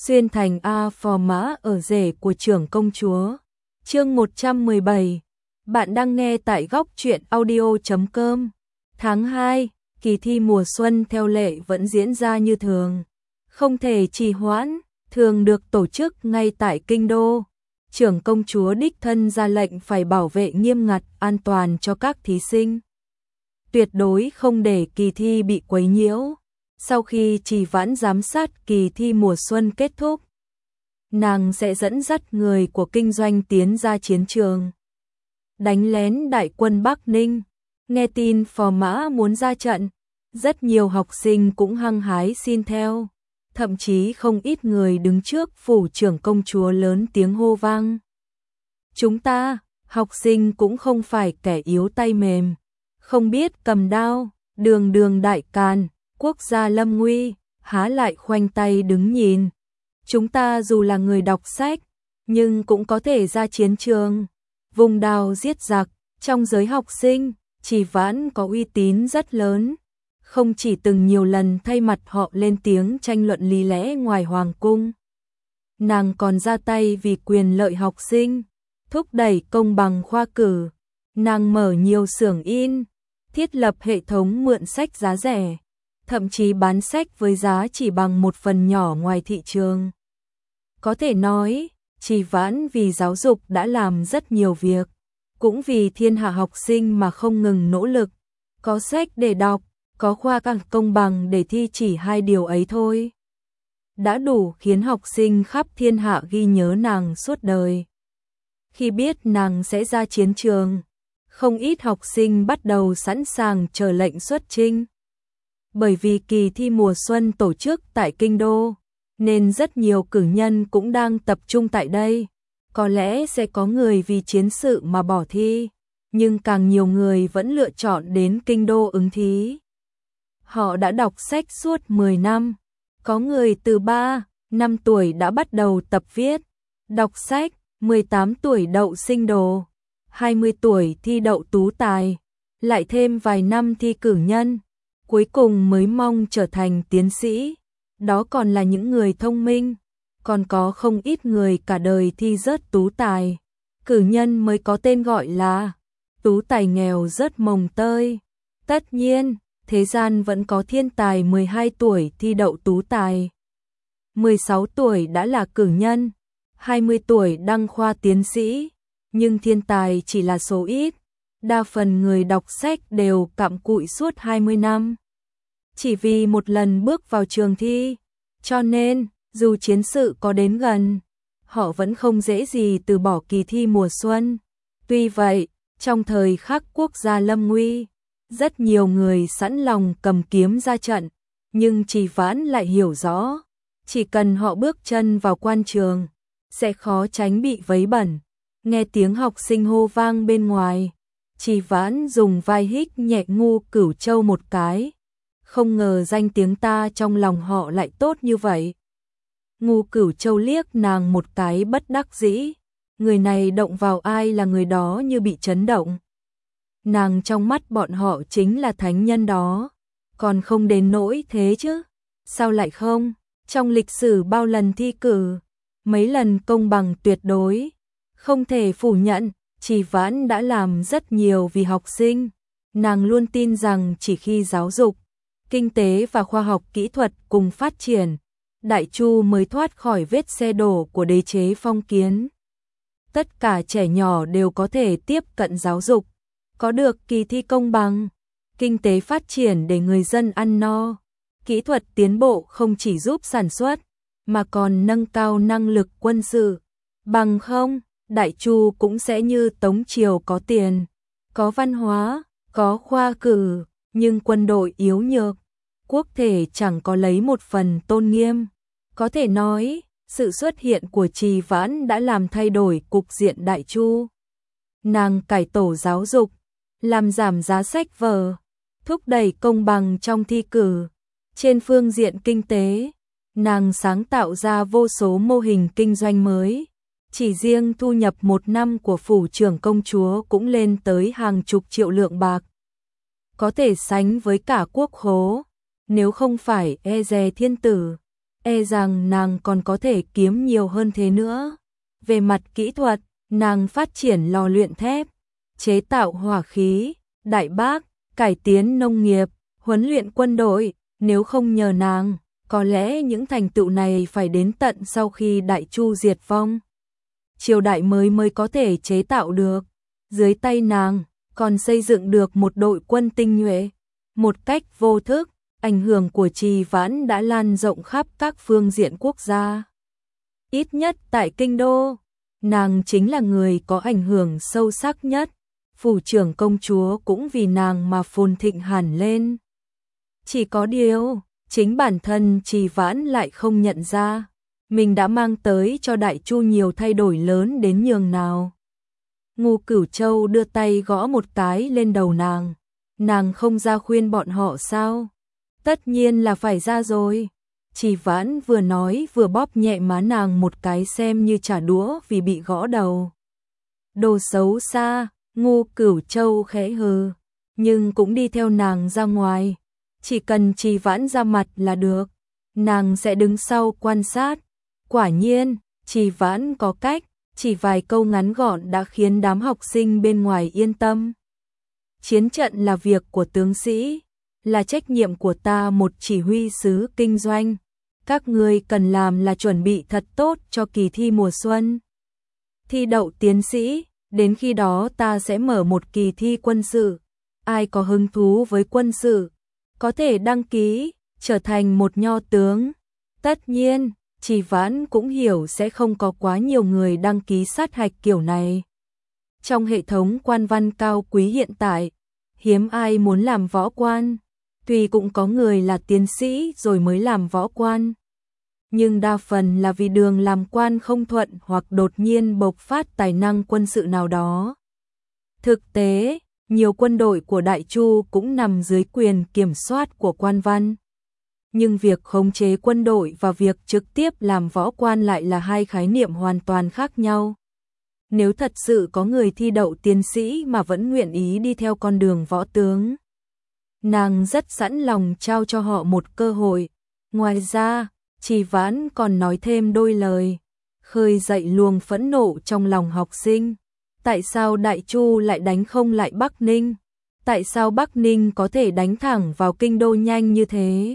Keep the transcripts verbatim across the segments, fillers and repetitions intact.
xuyên thành A phò mã ở rể của trưởng công chúa. Chương một trăm mười bảy. Bạn đang nghe tại góc truyện audio chấm com. Tháng hai, kỳ thi mùa xuân theo lệ vẫn diễn ra như thường, không thể trì hoãn, thường được tổ chức ngay tại kinh đô. Trưởng công chúa đích thân ra lệnh phải bảo vệ nghiêm ngặt an toàn cho các thí sinh, tuyệt đối không để kỳ thi bị quấy nhiễu. Sau khi trì hoãn giám sát kỳ thi mùa xuân kết thúc, nàng sẽ dẫn dắt người của kinh doanh tiến ra chiến trường, đánh lén đại quân Bắc Ninh. Nghe tin phò mã muốn ra trận, rất nhiều học sinh cũng hăng hái xin theo, thậm chí không ít người đứng trước phủ trưởng công chúa lớn tiếng hô vang. Chúng ta, học sinh cũng không phải kẻ yếu tay mềm, không biết cầm đao, đường đường đại càn, quốc gia lâm nguy, há lại khoanh tay đứng nhìn. Chúng ta dù là người đọc sách, nhưng cũng có thể ra chiến trường, vùng đao giết giặc. Trong giới học sinh, Trì Vãn có uy tín rất lớn, không chỉ từng nhiều lần thay mặt họ lên tiếng tranh luận lý lẽ ngoài hoàng cung, nàng còn ra tay vì quyền lợi học sinh, thúc đẩy công bằng khoa cử. Nàng mở nhiều xưởng in, thiết lập hệ thống mượn sách giá rẻ, thậm chí bán sách với giá chỉ bằng một phần nhỏ ngoài thị trường. Có thể nói, Trì Vãn vì giáo dục đã làm rất nhiều việc, cũng vì thiên hạ học sinh mà không ngừng nỗ lực. Có sách để đọc, có khoa cử công bằng để thi, chỉ hai điều ấy thôi đã đủ khiến học sinh khắp thiên hạ ghi nhớ nàng suốt đời. Khi biết nàng sẽ ra chiến trường, không ít học sinh bắt đầu sẵn sàng chờ lệnh xuất chinh. Bởi vì kỳ thi mùa xuân tổ chức tại kinh đô, nên rất nhiều cử nhân cũng đang tập trung tại đây. Có lẽ sẽ có người vì chiến sự mà bỏ thi, nhưng càng nhiều người vẫn lựa chọn đến kinh đô ứng thí. Họ đã đọc sách suốt mười năm, có người từ ba, năm tuổi đã bắt đầu tập viết, đọc sách, mười tám tuổi đậu sinh đồ, hai mươi tuổi thi đậu tú tài, lại thêm vài năm thi cử nhân, cuối cùng mới mong trở thành tiến sĩ. Đó còn là những người thông minh, còn có không ít người cả đời thi rớt tú tài, cử nhân mới có tên gọi là tú tài nghèo rớt mồng tơi. Tất nhiên, thế gian vẫn có thiên tài mười hai tuổi thi đậu tú tài, mười sáu tuổi đã là cử nhân, hai mươi tuổi đăng khoa tiến sĩ, nhưng thiên tài chỉ là số ít. Đa phần người đọc sách đều cặm cụi suốt hai mươi năm, chỉ vì một lần bước vào trường thi, cho nên dù chiến sự có đến gần, họ vẫn không dễ gì từ bỏ kỳ thi mùa xuân. Tuy vậy, trong thời khắc quốc gia lâm nguy, rất nhiều người sẵn lòng cầm kiếm ra trận, nhưng Trì Vãn lại hiểu rõ, chỉ cần họ bước chân vào quan trường, sẽ khó tránh bị vấy bẩn. Nghe tiếng học sinh hô vang bên ngoài, Trì Vãn dùng vai hích nhẹ Ngu Cửu Châu một cái. Không ngờ danh tiếng ta trong lòng họ lại tốt như vậy. Ngu Cửu Châu liếc nàng một cái bất đắc dĩ, người này động vào ai là người đó như bị chấn động. Nàng trong mắt bọn họ chính là thánh nhân đó, còn không đến nỗi thế chứ. Sao lại không? Trong lịch sử bao lần thi cử, mấy lần công bằng tuyệt đối, không thể phủ nhận, Trì Vãn đã làm rất nhiều vì học sinh. Nàng luôn tin rằng chỉ khi giáo dục, kinh tế và khoa học kỹ thuật cùng phát triển, Đại Chu mới thoát khỏi vết xe đổ của đế chế phong kiến. Tất cả trẻ nhỏ đều có thể tiếp cận giáo dục, có được kỳ thi công bằng, kinh tế phát triển để người dân ăn no, kỹ thuật tiến bộ không chỉ giúp sản xuất, mà còn nâng cao năng lực quân sự. Bằng không, Đại Chu cũng sẽ như Tống Triều, có tiền, có văn hóa, có khoa cử, nhưng quân đội yếu nhược, quốc thể chẳng có lấy một phần tôn nghiêm. Có thể nói, sự xuất hiện của Trì Vãn đã làm thay đổi cục diện Đại Chu. Nàng cải tổ giáo dục, làm giảm giá sách vở, thúc đẩy công bằng trong thi cử. Trên phương diện kinh tế, nàng sáng tạo ra vô số mô hình kinh doanh mới. Chỉ riêng thu nhập một năm của phủ trưởng công chúa cũng lên tới hàng chục triệu lượng bạc, có thể sánh với cả quốc khố. Nếu không phải e dè thiên tử, e rằng nàng còn có thể kiếm nhiều hơn thế nữa. Về mặt kỹ thuật, nàng phát triển lò luyện thép, chế tạo hỏa khí, đại bác, cải tiến nông nghiệp, huấn luyện quân đội, nếu không nhờ nàng, có lẽ những thành tựu này phải đến tận sau khi Đại Chu diệt vong. Triều đại mới mới có thể chế tạo được. Dưới tay nàng, còn xây dựng được một đội quân tinh nhuệ. Một cách vô thức, ảnh hưởng của Trì Vãn đã lan rộng khắp các phương diện quốc gia. Ít nhất tại Kinh Đô, nàng chính là người có ảnh hưởng sâu sắc nhất. Phủ trưởng công chúa cũng vì nàng mà phồn thịnh hẳn lên. Chỉ có điều, chính bản thân Trì Vãn lại không nhận ra, mình đã mang tới cho Đại Chu nhiều thay đổi lớn đến nhường nào. Ngô Cửu Châu đưa tay gõ một cái lên đầu nàng. Nàng không ra khuyên bọn họ sao? Tất nhiên là phải ra rồi. Trì Vãn vừa nói vừa bóp nhẹ má nàng một cái xem như trả đũa vì bị gõ đầu. Đồ xấu xa, Ngô Cửu Châu khẽ hừ, nhưng cũng đi theo nàng ra ngoài. Chỉ cần Trì Vãn ra mặt là được, nàng sẽ đứng sau quan sát. Quả nhiên, Trì Vãn có cách, chỉ vài câu ngắn gọn đã khiến đám học sinh bên ngoài yên tâm. Chiến trận là việc của tướng sĩ, là trách nhiệm của ta một chỉ huy sứ kinh doanh. Các ngươi cần làm là chuẩn bị thật tốt cho kỳ thi mùa xuân. Thi đậu tiến sĩ, đến khi đó ta sẽ mở một kỳ thi quân sự. Ai có hứng thú với quân sự, có thể đăng ký, trở thành một nho tướng. Tất nhiên, Trì Vãn cũng hiểu sẽ không có quá nhiều người đăng ký sát hạch kiểu này. Trong hệ thống quan văn cao quý hiện tại, hiếm ai muốn làm võ quan. Tuy cũng có người là tiến sĩ rồi mới làm võ quan, nhưng đa phần là vì đường làm quan không thuận hoặc đột nhiên bộc phát tài năng quân sự nào đó. Thực tế, nhiều quân đội của Đại Chu cũng nằm dưới quyền kiểm soát của quan văn. Nhưng việc khống chế quân đội và việc trực tiếp làm võ quan lại là hai khái niệm hoàn toàn khác nhau. Nếu thật sự có người thi đậu tiến sĩ mà vẫn nguyện ý đi theo con đường võ tướng, nàng rất sẵn lòng trao cho họ một cơ hội. Ngoài ra, Trì Vãn còn nói thêm đôi lời, khơi dậy luồng phẫn nộ trong lòng học sinh. Tại sao Đại Chu lại đánh không lại Bắc Ninh? Tại sao Bắc Ninh có thể đánh thẳng vào Kinh Đô nhanh như thế?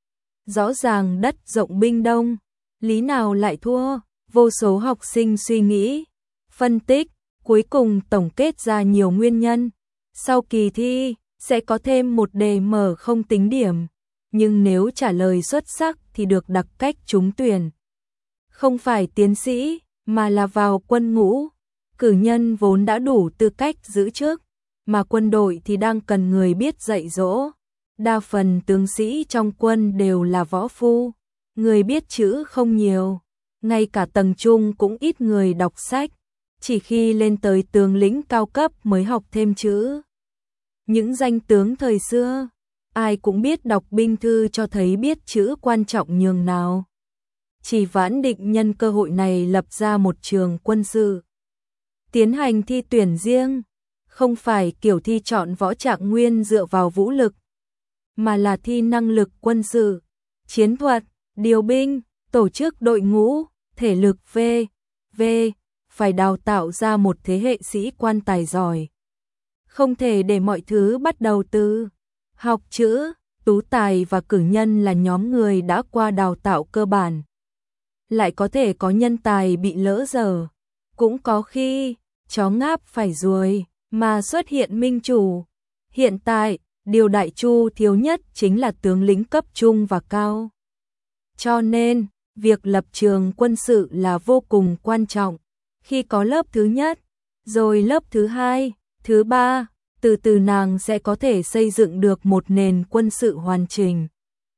Rõ ràng đất rộng binh đông, lý nào lại thua? Vô số học sinh suy nghĩ, phân tích, cuối cùng tổng kết ra nhiều nguyên nhân. Sau kỳ thi, sẽ có thêm một đề mở không tính điểm, nhưng nếu trả lời xuất sắc thì được đặc cách trúng tuyển. Không phải tiến sĩ, mà là vào quân ngũ. Cử nhân vốn đã đủ tư cách giữ chức, mà quân đội thì đang cần người biết dạy dỗ. Đa phần tướng sĩ trong quân đều là võ phu, người biết chữ không nhiều, ngay cả tầng trung cũng ít người đọc sách, chỉ khi lên tới tướng lĩnh cao cấp mới học thêm chữ. Những danh tướng thời xưa, ai cũng biết đọc binh thư cho thấy biết chữ quan trọng nhường nào. Trì Vãn định nhân cơ hội này lập ra một trường quân sự, tiến hành thi tuyển riêng, không phải kiểu thi chọn võ trạng nguyên dựa vào vũ lực, mà là thi năng lực quân sự, chiến thuật, điều binh, tổ chức đội ngũ, thể lực v. v. Phải đào tạo ra một thế hệ sĩ quan tài giỏi. Không thể để mọi thứ bắt đầu từ học chữ. Tú tài và cử nhân là nhóm người đã qua đào tạo cơ bản. Lại có thể có nhân tài bị lỡ dở. Cũng có khi, chó ngáp phải ruồi, mà xuất hiện minh chủ. Hiện tại, điều Đại Chu thiếu nhất chính là tướng lĩnh cấp trung và cao. Cho nên, việc lập trường quân sự là vô cùng quan trọng. Khi có lớp thứ nhất, rồi lớp thứ hai, thứ ba, từ từ nàng sẽ có thể xây dựng được một nền quân sự hoàn chỉnh,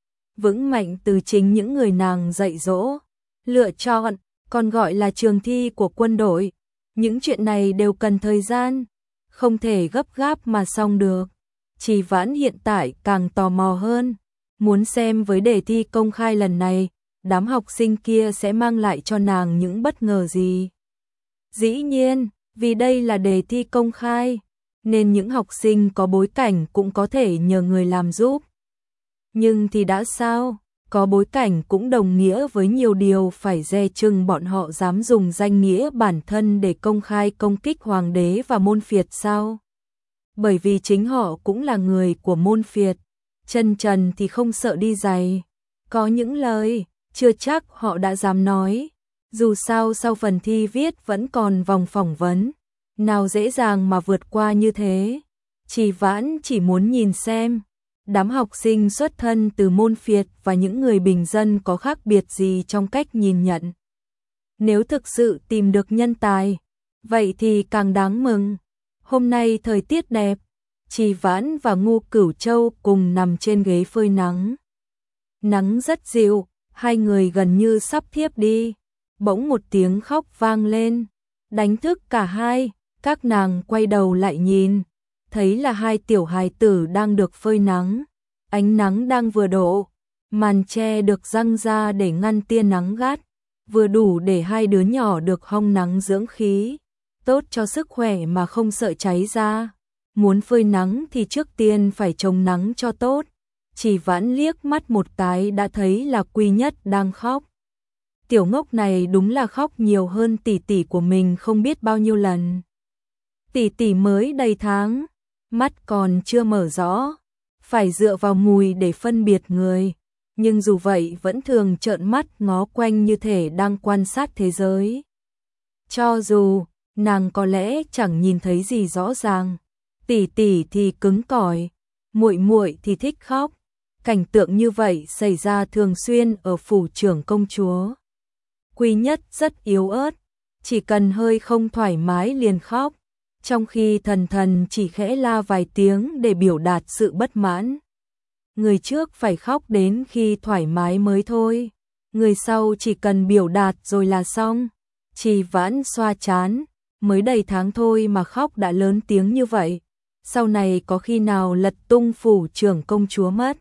vững mạnh từ chính những người nàng dạy dỗ, lựa chọn, còn gọi là trường thi của quân đội. Những chuyện này đều cần thời gian, không thể gấp gáp mà xong được. Trì Vãn hiện tại càng tò mò hơn, muốn xem với đề thi công khai lần này, đám học sinh kia sẽ mang lại cho nàng những bất ngờ gì. Dĩ nhiên, vì đây là đề thi công khai, nên những học sinh có bối cảnh cũng có thể nhờ người làm giúp. Nhưng thì đã sao? Có bối cảnh cũng đồng nghĩa với nhiều điều phải dè chừng bọn họ dám dùng danh nghĩa bản thân để công khai công kích hoàng đế và môn phiệt sao? Bởi vì chính họ cũng là người của môn phiệt, chân trần thì không sợ đi giày. Có những lời, chưa chắc họ đã dám nói. Dù sao sau phần thi viết vẫn còn vòng phỏng vấn, nào dễ dàng mà vượt qua như thế. Trì Vãn chỉ muốn nhìn xem, đám học sinh xuất thân từ môn phiệt và những người bình dân có khác biệt gì trong cách nhìn nhận. Nếu thực sự tìm được nhân tài, vậy thì càng đáng mừng. Hôm nay thời tiết đẹp, Trì Vãn và Ngô Cửu Châu cùng nằm trên ghế phơi nắng. Nắng rất dịu, hai người gần như sắp thiếp đi. Bỗng một tiếng khóc vang lên, đánh thức cả hai, các nàng quay đầu lại nhìn, thấy là hai tiểu hài tử đang được phơi nắng. Ánh nắng đang vừa độ, màn che được giăng ra để ngăn tia nắng gắt, vừa đủ để hai đứa nhỏ được hong nắng dưỡng khí, tốt cho sức khỏe mà không sợ cháy da. Muốn phơi nắng thì trước tiên phải chống nắng cho tốt. Trì Vãn liếc mắt một cái đã thấy là Quy Nhất đang khóc. Tiểu ngốc này đúng là khóc nhiều hơn tỷ tỷ của mình không biết bao nhiêu lần. Tỷ tỷ mới đầy tháng, mắt còn chưa mở rõ, phải dựa vào mùi để phân biệt người, nhưng dù vậy vẫn thường trợn mắt ngó quanh như thể đang quan sát thế giới. Cho dù nàng có lẽ chẳng nhìn thấy gì rõ ràng, tỷ tỷ thì cứng cỏi, muội muội thì thích khóc. Cảnh tượng như vậy xảy ra thường xuyên ở phủ trưởng công chúa. Quy Nhất rất yếu ớt, chỉ cần hơi không thoải mái liền khóc, trong khi Thần Thần chỉ khẽ la vài tiếng để biểu đạt sự bất mãn. Người trước phải khóc đến khi thoải mái mới thôi, người sau chỉ cần biểu đạt rồi là xong. Trì Vãn xoa trán, mới đầy tháng thôi mà khóc đã lớn tiếng như vậy, sau này có khi nào lật tung phủ trưởng công chúa mất.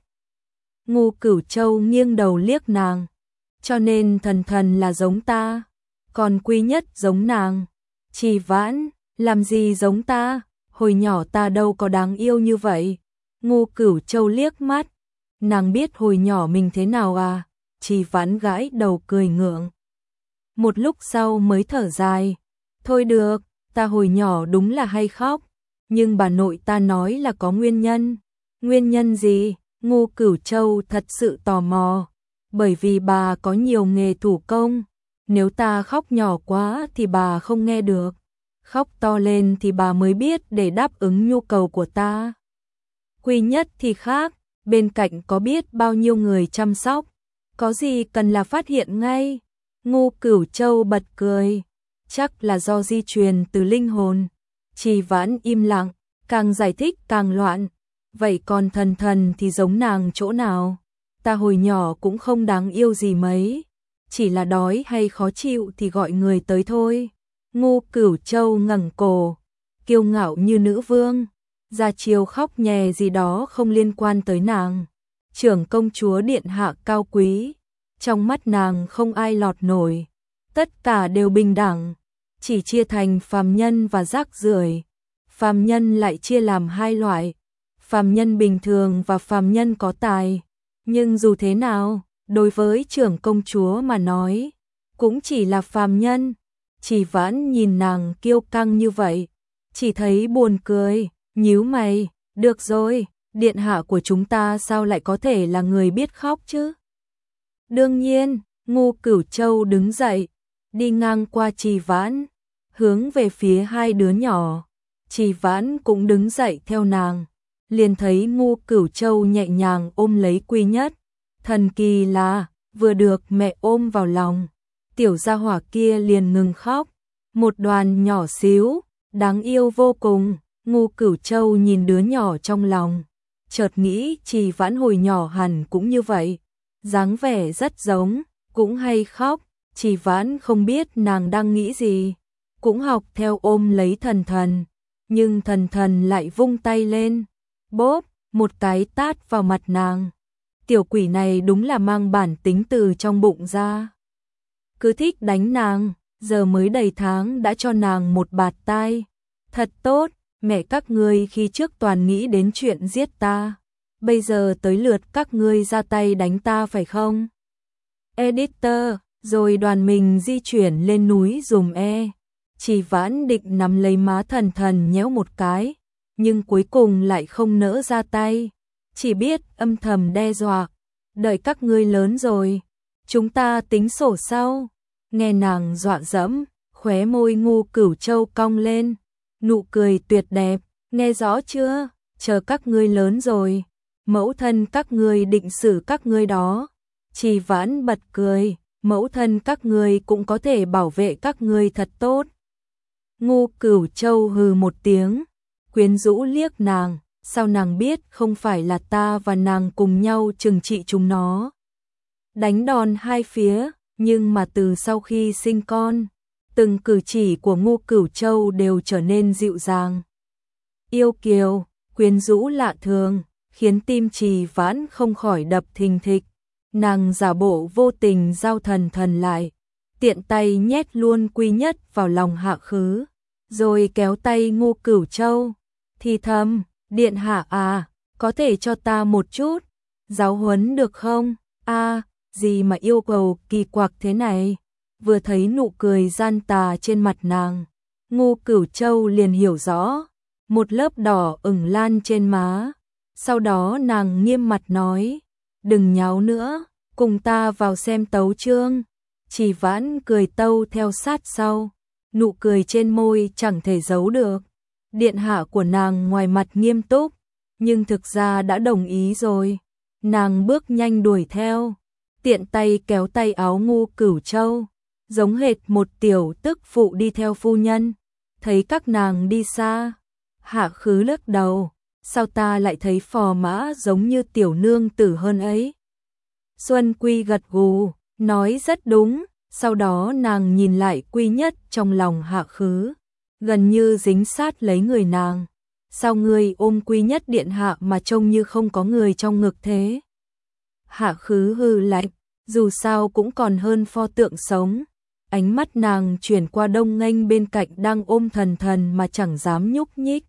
Ngô Cửu Châu nghiêng đầu liếc nàng, cho nên Thần Thần là giống ta, còn Quy Nhất giống nàng. Trì Vãn, làm gì giống ta, hồi nhỏ ta đâu có đáng yêu như vậy. Ngô Cửu Châu liếc mắt, nàng biết hồi nhỏ mình thế nào à? Trì Vãn gãi đầu cười ngượng. Một lúc sau mới thở dài, thôi được, ta hồi nhỏ đúng là hay khóc, nhưng bà nội ta nói là có nguyên nhân. Nguyên nhân gì? Ngô Cửu Châu thật sự tò mò, bởi vì bà có nhiều nghề thủ công, nếu ta khóc nhỏ quá thì bà không nghe được, khóc to lên thì bà mới biết để đáp ứng nhu cầu của ta. Quy Nhất thì khác, bên cạnh có biết bao nhiêu người chăm sóc, có gì cần là phát hiện ngay. Ngô Cửu Châu bật cười, chắc là do di truyền từ linh hồn. Trì Vãn im lặng, càng giải thích càng loạn. Vậy còn Thần Thần thì giống nàng chỗ nào? Ta hồi nhỏ cũng không đáng yêu gì mấy, chỉ là đói hay khó chịu thì gọi người tới thôi. Ngô Cửu Châu ngẩng cổ, kiêu ngạo như nữ vương, ra chiều khóc nhè gì đó không liên quan tới nàng. Trưởng công chúa điện hạ cao quý, trong mắt nàng không ai lọt nổi, tất cả đều bình đẳng, chỉ chia thành phàm nhân và rác rưởi. Phàm nhân lại chia làm hai loại, phàm nhân bình thường và phàm nhân có tài. Nhưng dù thế nào, đối với trưởng công chúa mà nói, cũng chỉ là phàm nhân. Trì Vãn nhìn nàng kiêu căng như vậy, chỉ thấy buồn cười, nhíu mày, được rồi, điện hạ của chúng ta sao lại có thể là người biết khóc chứ? Đương nhiên, Ngô Cửu Châu đứng dậy, đi ngang qua Trì Vãn, hướng về phía hai đứa nhỏ. Trì Vãn cũng đứng dậy theo nàng, liền thấy Ngô Cửu Châu nhẹ nhàng ôm lấy Quy Nhất. Thần kỳ là, vừa được mẹ ôm vào lòng, tiểu gia hỏa kia liền ngừng khóc, một đoàn nhỏ xíu, đáng yêu vô cùng. Ngô Cửu Châu nhìn đứa nhỏ trong lòng, chợt nghĩ Trì Vãn hồi nhỏ hẳn cũng như vậy, dáng vẻ rất giống, cũng hay khóc. Trì Vãn không biết nàng đang nghĩ gì, cũng học theo ôm lấy Thần Thần, nhưng Thần Thần lại vung tay lên, bóp, một cái tát vào mặt nàng. Tiểu quỷ này đúng là mang bản tính từ trong bụng ra, cứ thích đánh nàng, giờ mới đầy tháng đã cho nàng một bạt tai. Thật tốt, mẹ các ngươi khi trước toàn nghĩ đến chuyện giết ta, bây giờ tới lượt các ngươi ra tay đánh ta phải không? Editor, rồi đoàn mình di chuyển lên núi dùm e. Chỉ Vãn định nắm lấy má Thần Thần nhéo một cái, nhưng cuối cùng lại không nỡ ra tay, chỉ biết âm thầm đe dọa, đợi các ngươi lớn rồi, chúng ta tính sổ sau. Nghe nàng dọa dẫm, khóe môi Ngô Cửu Châu cong lên, nụ cười tuyệt đẹp, nghe rõ chưa, chờ các ngươi lớn rồi, mẫu thân các ngươi định xử các ngươi đó. Chỉ Vãn bật cười, mẫu thân các ngươi cũng có thể bảo vệ các ngươi thật tốt. Ngô Cửu Châu hừ một tiếng, quyến rũ liếc nàng, sao nàng biết không phải là ta và nàng cùng nhau trừng trị chúng nó. Đánh đòn hai phía, nhưng mà từ sau khi sinh con, từng cử chỉ của Ngô Cửu Châu đều trở nên dịu dàng, yêu kiều, quyến rũ lạ thường, khiến tim Trì Vãn không khỏi đập thình thịch. Nàng giả bộ vô tình giao Thần Thần lại, tiện tay nhét luôn Quy Nhất vào lòng Hạ Khứ, rồi kéo tay Ngô Cửu Châu, thì thầm, điện hạ à, có thể cho ta một chút giáo huấn được không? A, à, gì mà yêu cầu kỳ quặc thế này? Vừa thấy nụ cười gian tà trên mặt nàng, Ngô Cửu Châu liền hiểu rõ, một lớp đỏ ửng lan trên má. Sau đó nàng nghiêm mặt nói, đừng nháo nữa, cùng ta vào xem tấu chương. Chỉ Vãn cười tâu theo sát sau, nụ cười trên môi chẳng thể giấu được. Điện hạ của nàng ngoài mặt nghiêm túc, nhưng thực ra đã đồng ý rồi. Nàng bước nhanh đuổi theo, tiện tay kéo tay áo Ngô Cửu Châu, giống hệt một tiểu tức phụ đi theo phu nhân. Thấy các nàng đi xa, Hạ Khứ lắc đầu, sao ta lại thấy phò mã giống như tiểu nương tử hơn ấy? Xuân Quy gật gù, nói rất đúng. Sau đó nàng nhìn lại Quy Nhất trong lòng Hạ Khứ, gần như dính sát lấy người nàng. Sao ngươi ôm Quy Nhất điện hạ mà trông như không có người trong ngực thế? Hạ Khứ hừ lạnh, dù sao cũng còn hơn pho tượng sống. Ánh mắt nàng chuyển qua Đông Nghênh bên cạnh đang ôm Thần Thần mà chẳng dám nhúc nhích,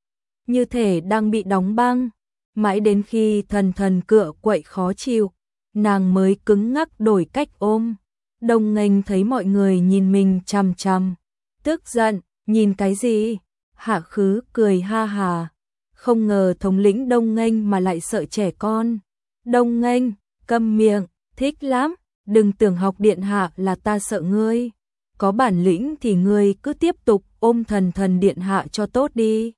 như thể đang bị đóng băng. Mãi đến khi Thần Thần cựa quậy khó chịu, nàng mới cứng ngắc đổi cách ôm. Đông Nghênh thấy mọi người nhìn mình chằm chằm, tức giận, nhìn cái gì? Hạ Khứ cười ha hà, không ngờ thống lĩnh Đông Nghênh mà lại sợ trẻ con. Đông Nghênh, câm miệng, thích lắm, đừng tưởng học điện hạ là ta sợ ngươi. Có bản lĩnh thì ngươi cứ tiếp tục ôm Thần Thần điện hạ cho tốt đi.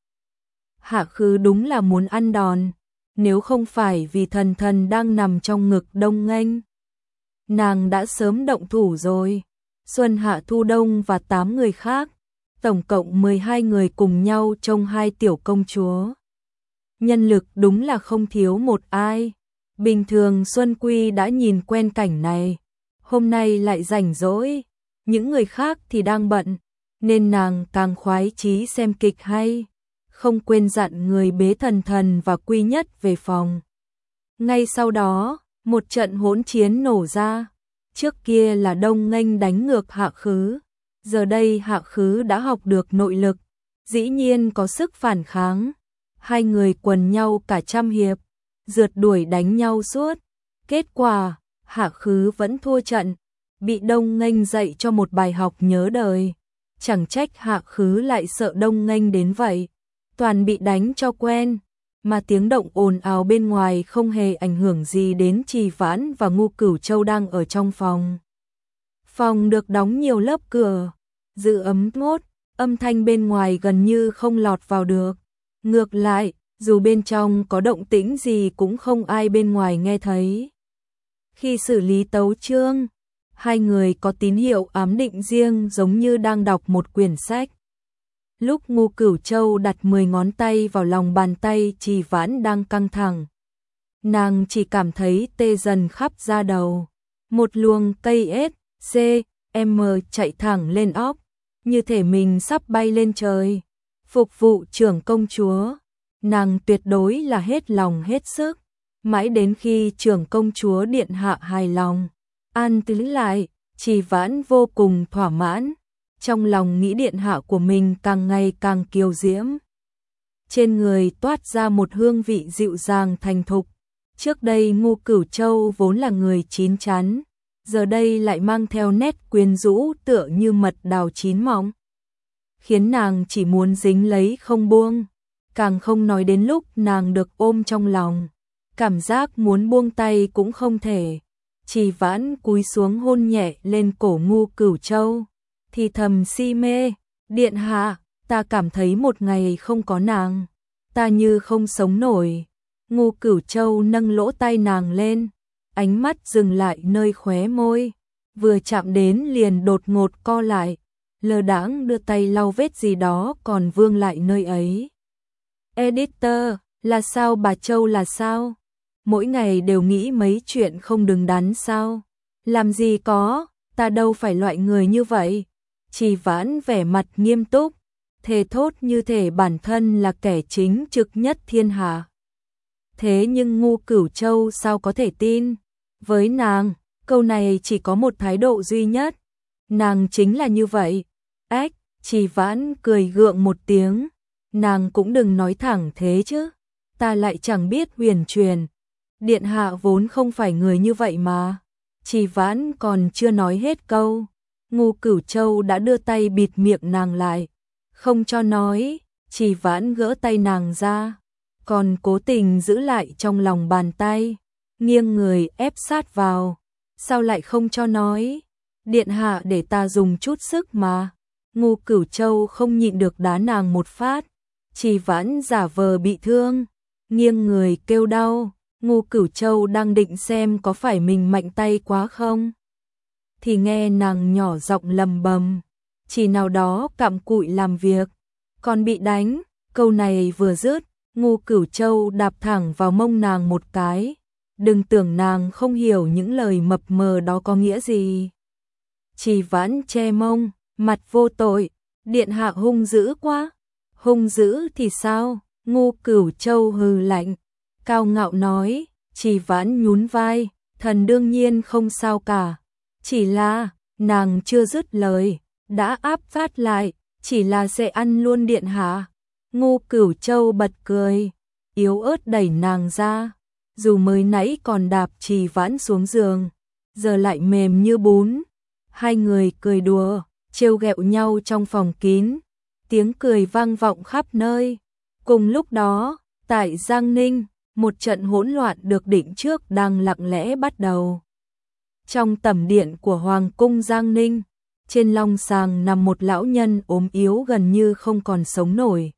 Hạ Khứ đúng là muốn ăn đòn, nếu không phải vì Thần Thần đang nằm trong ngực Đông Nghênh, nàng đã sớm động thủ rồi. Xuân Hạ Thu Đông và tám người khác, tổng cộng mười hai người cùng nhau trông hai tiểu công chúa. Nhân lực đúng là không thiếu một ai. Bình thường Xuân Quy đã nhìn quen cảnh này, hôm nay lại rảnh rỗi, những người khác thì đang bận, nên nàng càng khoái chí xem kịch hay, không quên dặn người bế Thần Thần và Quy Nhất về phòng. Ngay sau đó, một trận hỗn chiến nổ ra. Trước kia là Đông Nghênh đánh ngược Hạ Khứ, giờ đây Hạ Khứ đã học được nội lực, dĩ nhiên có sức phản kháng. Hai người quần nhau cả trăm hiệp, rượt đuổi đánh nhau suốt. Kết quả, Hạ Khứ vẫn thua trận, bị Đông Nghênh dạy cho một bài học nhớ đời. Chẳng trách Hạ Khứ lại sợ Đông Nghênh đến vậy, toàn bị đánh cho quen. Mà tiếng động ồn ào bên ngoài không hề ảnh hưởng gì đến Trì Vãn và Ngô Cửu Châu đang ở trong phòng. Phòng được đóng nhiều lớp cửa, giữ ấm ngốt, âm thanh bên ngoài gần như không lọt vào được. Ngược lại, dù bên trong có động tĩnh gì cũng không ai bên ngoài nghe thấy. Khi xử lý tấu chương, hai người có tín hiệu ám định riêng giống như đang đọc một quyển sách. Lúc Ngô Cửu Châu đặt mười ngón tay vào lòng bàn tay Trì Vãn đang căng thẳng, nàng chỉ cảm thấy tê dần khắp da đầu. Một luồng cây S, C, M chạy thẳng lên óc, như thể mình sắp bay lên trời. Phục vụ trưởng công chúa, nàng tuyệt đối là hết lòng hết sức. Mãi đến khi trưởng công chúa điện hạ hài lòng, an tĩnh lại, Trì Vãn vô cùng thỏa mãn. Trong lòng nghĩ điện hạ của mình càng ngày càng kiều diễm. Trên người toát ra một hương vị dịu dàng thành thục, Trước đây Ngô Cửu Châu vốn là người chín chắn, giờ đây lại mang theo nét quyến rũ tựa như mật đào chín mọng, khiến nàng chỉ muốn dính lấy không buông, càng không nói đến lúc nàng được ôm trong lòng, cảm giác muốn buông tay cũng không thể. Trì Vãn cúi xuống hôn nhẹ lên cổ Ngô Cửu Châu, thì thầm si mê, điện hạ, ta cảm thấy một ngày không có nàng, ta như không sống nổi. Ngô Cửu Châu nâng lỗ tai nàng lên, ánh mắt dừng lại nơi khóe môi, vừa chạm đến liền đột ngột co lại, lơ đãng đưa tay lau vết gì đó còn vương lại nơi ấy. Editor, là sao bà Châu là sao? Mỗi ngày đều nghĩ mấy chuyện không đứng đắn sao? Làm gì có, ta đâu phải loại người như vậy. Trì Vãn vẻ mặt nghiêm túc, thề thốt như thể bản thân là kẻ chính trực nhất thiên hạ. Thế nhưng Ngô Cửu Châu sao có thể tin? Với nàng, câu này chỉ có một thái độ duy nhất. Nàng chính là như vậy. Ách, Trì Vãn cười gượng một tiếng. Nàng cũng đừng nói thẳng thế chứ. Ta lại chẳng biết huyền truyền. Điện hạ vốn không phải người như vậy mà. Trì Vãn còn chưa nói hết câu. Ngô Cửu Châu đã đưa tay bịt miệng nàng lại. Không cho nói, Trì Vãn gỡ tay nàng ra. Còn cố tình giữ lại trong lòng bàn tay. Nghiêng người ép sát vào. Sao lại không cho nói? Điện hạ để ta dùng chút sức mà. Ngô Cửu Châu không nhịn được đá nàng một phát. Trì Vãn giả vờ bị thương, nghiêng người kêu đau. Ngô Cửu Châu đang định xem có phải mình mạnh tay quá không, thì nghe nàng nhỏ giọng lầm bầm, chỉ nào đó cặm cụi làm việc, còn bị đánh. Câu này vừa dứt, Ngô Cửu Châu đạp thẳng vào mông nàng một cái. Đừng tưởng nàng không hiểu những lời mập mờ đó có nghĩa gì. Trì Vãn che mông, mặt vô tội, điện hạ hung dữ quá. Hung dữ thì sao? Ngô Cửu Châu hừ lạnh, cao ngạo nói. Trì Vãn nhún vai, thần đương nhiên không sao cả. Chỉ là, nàng chưa dứt lời, đã áp phát lại, chỉ là sẽ ăn luôn điện hạ. Ngô Cửu Châu bật cười, yếu ớt đẩy nàng ra. Dù mới nãy còn đạp Trì Vãn xuống giường, giờ lại mềm như bún. Hai người cười đùa, trêu ghẹo nhau trong phòng kín. Tiếng cười vang vọng khắp nơi. Cùng lúc đó, tại Giang Ninh, một trận hỗn loạn được định trước đang lặng lẽ bắt đầu. Trong tẩm điện của Hoàng cung Giang Ninh, trên long sàng nằm một lão nhân ốm yếu gần như không còn sống nổi.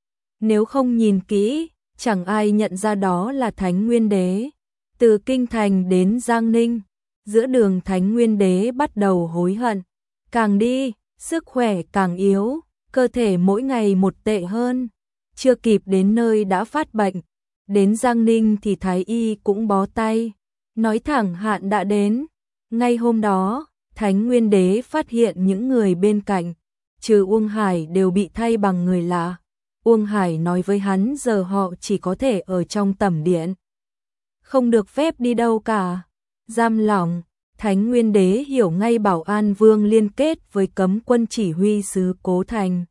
Nếu không nhìn kỹ, chẳng ai nhận ra đó là Thánh Nguyên Đế. Từ Kinh Thành đến Giang Ninh, giữa đường Thánh Nguyên Đế bắt đầu hối hận. Càng đi, sức khỏe càng yếu, cơ thể mỗi ngày một tệ hơn. Chưa kịp đến nơi đã phát bệnh. Đến Giang Ninh thì Thái Y cũng bó tay, nói thẳng hạn đã đến. Ngay hôm đó, Thánh Nguyên Đế phát hiện những người bên cạnh, trừ Uông Hải đều bị thay bằng người lạ. Uông Hải nói với hắn giờ họ chỉ có thể ở trong tẩm điện, không được phép đi đâu cả. Giam lỏng, Thánh Nguyên Đế hiểu ngay Bảo An Vương liên kết với cấm quân chỉ huy sứ Cố Thành,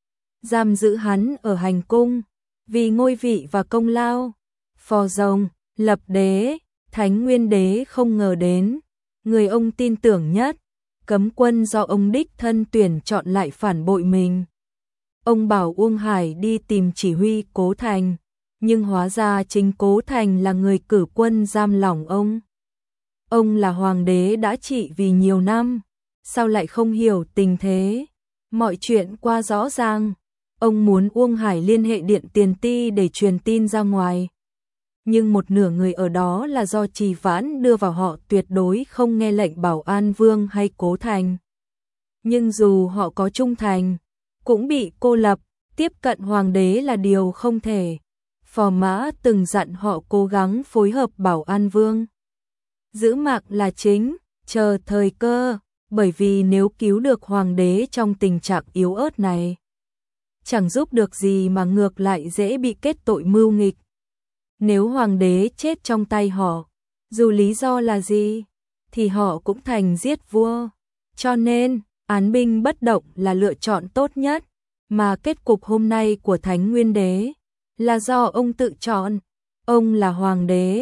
giam giữ hắn ở hành cung, vì ngôi vị và công lao. Phò rồng, lập đế, Thánh Nguyên Đế không ngờ đến, người ông tin tưởng nhất, cấm quân do ông đích thân tuyển chọn lại phản bội mình. Ông bảo Uông Hải đi tìm chỉ huy Cố Thành, nhưng hóa ra chính Cố Thành là người cử quân giam lỏng ông. Ông là hoàng đế đã trị vì nhiều năm, sao lại không hiểu tình thế? Mọi chuyện qua rõ ràng. Ông muốn Uông Hải liên hệ Điện Tiền Ti để truyền tin ra ngoài. Nhưng một nửa người ở đó là do Trì Vãn đưa vào, họ tuyệt đối không nghe lệnh Bảo An Vương hay Cố Thành. Nhưng dù họ có trung thành, cũng bị cô lập, tiếp cận hoàng đế là điều không thể. Phò Mã từng dặn họ cố gắng phối hợp Bảo An Vương. Giữ mạng là chính, chờ thời cơ, bởi vì nếu cứu được hoàng đế trong tình trạng yếu ớt này, chẳng giúp được gì mà ngược lại dễ bị kết tội mưu nghịch. Nếu hoàng đế chết trong tay họ, dù lý do là gì, thì họ cũng thành giết vua. Cho nên, án binh bất động là lựa chọn tốt nhất, mà kết cục hôm nay của Thánh Nguyên Đế là do ông tự chọn. Ông là hoàng đế,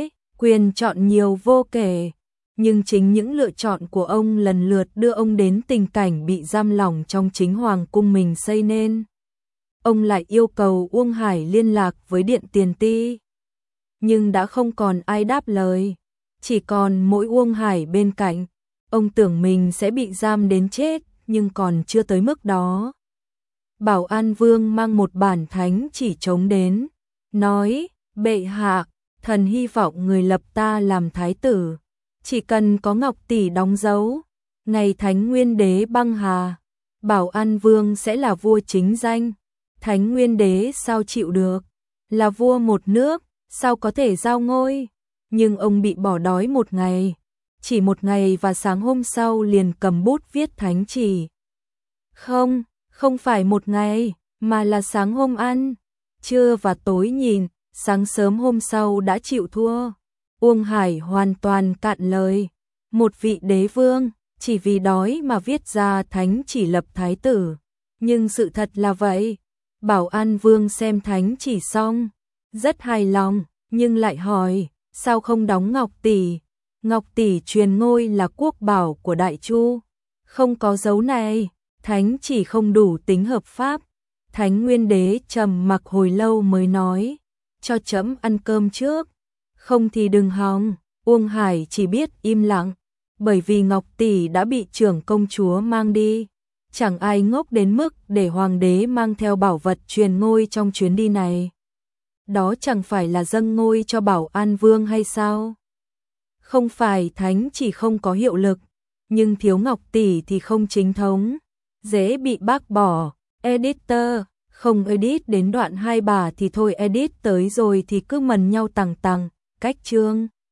Quyền chọn nhiều vô kể, nhưng chính những lựa chọn của ông lần lượt đưa ông đến tình cảnh bị giam lỏng trong chính hoàng cung mình xây nên. Ông lại yêu cầu Uông Hải liên lạc với Điện Tiền Ti, nhưng đã không còn ai đáp lời, chỉ còn mỗi Uông Hải bên cạnh. Ông tưởng mình sẽ bị giam đến chết, nhưng còn chưa tới mức đó. Bảo An Vương mang một bản thánh chỉ trống đến, nói: "Bệ hạ, thần hy vọng người lập ta làm thái tử, chỉ cần có ngọc tỷ đóng dấu, ngày Thánh Nguyên Đế băng hà, Bảo An Vương sẽ là vua chính danh." Thánh Nguyên Đế sao chịu được, là vua một nước, sao có thể giao ngôi. Nhưng ông bị bỏ đói một ngày, chỉ một ngày, và sáng hôm sau liền cầm bút viết thánh chỉ. Không, không phải một ngày, mà là sáng hôm ăn, trưa và tối nhìn, sáng sớm hôm sau đã chịu thua. Uông Hải hoàn toàn cạn lời, một vị đế vương, chỉ vì đói mà viết ra thánh chỉ lập thái tử. Nhưng sự thật là vậy. Bảo An Vương xem thánh chỉ xong, rất hài lòng, nhưng lại hỏi, sao không đóng ngọc tỷ? Ngọc tỷ truyền ngôi là quốc bảo của Đại Chu, không có dấu này, thánh chỉ không đủ tính hợp pháp. Thánh Nguyên Đế trầm mặc hồi lâu mới nói, cho trẫm ăn cơm trước, không thì đừng hòng. Uông Hải chỉ biết im lặng, bởi vì ngọc tỷ đã bị trưởng công chúa mang đi. Chẳng ai ngốc đến mức để hoàng đế mang theo bảo vật truyền ngôi trong chuyến đi này. Đó chẳng phải là dâng ngôi cho Bảo An Vương hay sao? Không phải thánh chỉ không có hiệu lực, nhưng thiếu ngọc tỷ thì không chính thống, dễ bị bác bỏ. Editor, không edit đến đoạn hai bà thì thôi, edit tới rồi thì cứ mần nhau tằng tằng, cách chương.